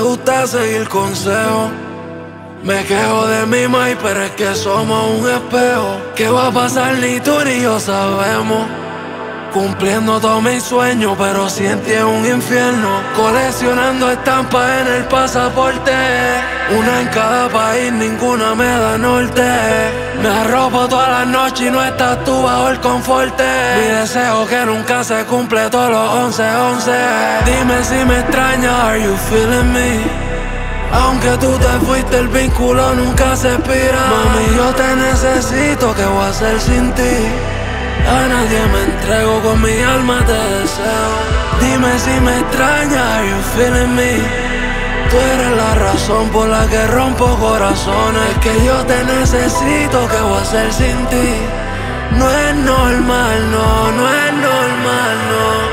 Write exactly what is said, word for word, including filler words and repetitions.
gusta seguir consejos. Me quejo de mi maíz, pero es que somos un espejo. ¿Qué va a pasar? Ni tú ni yo sabemos. Cumpliendo todos mis sueños, pero siente un infierno. Coleccionando estampas en el pasaporte, una en cada país, ninguna me da norte. Me arropo todas las noches y no estás tú bajo el confort. Mi deseo que nunca se cumple todos los once once. Dime si me extrañas, are you feeling me? Aunque tú te fuiste, el vínculo nunca se expira. Mami, yo te necesito, ¿qué voy a hacer sin ti? A nadie me entrego, con mi alma te deseo. Dime si me extrañas, are you feeling me? Tú eres la razón por la que rompo corazones. Que yo te necesito, ¿qué voy a hacer sin ti? No es normal, no, no es normal, no.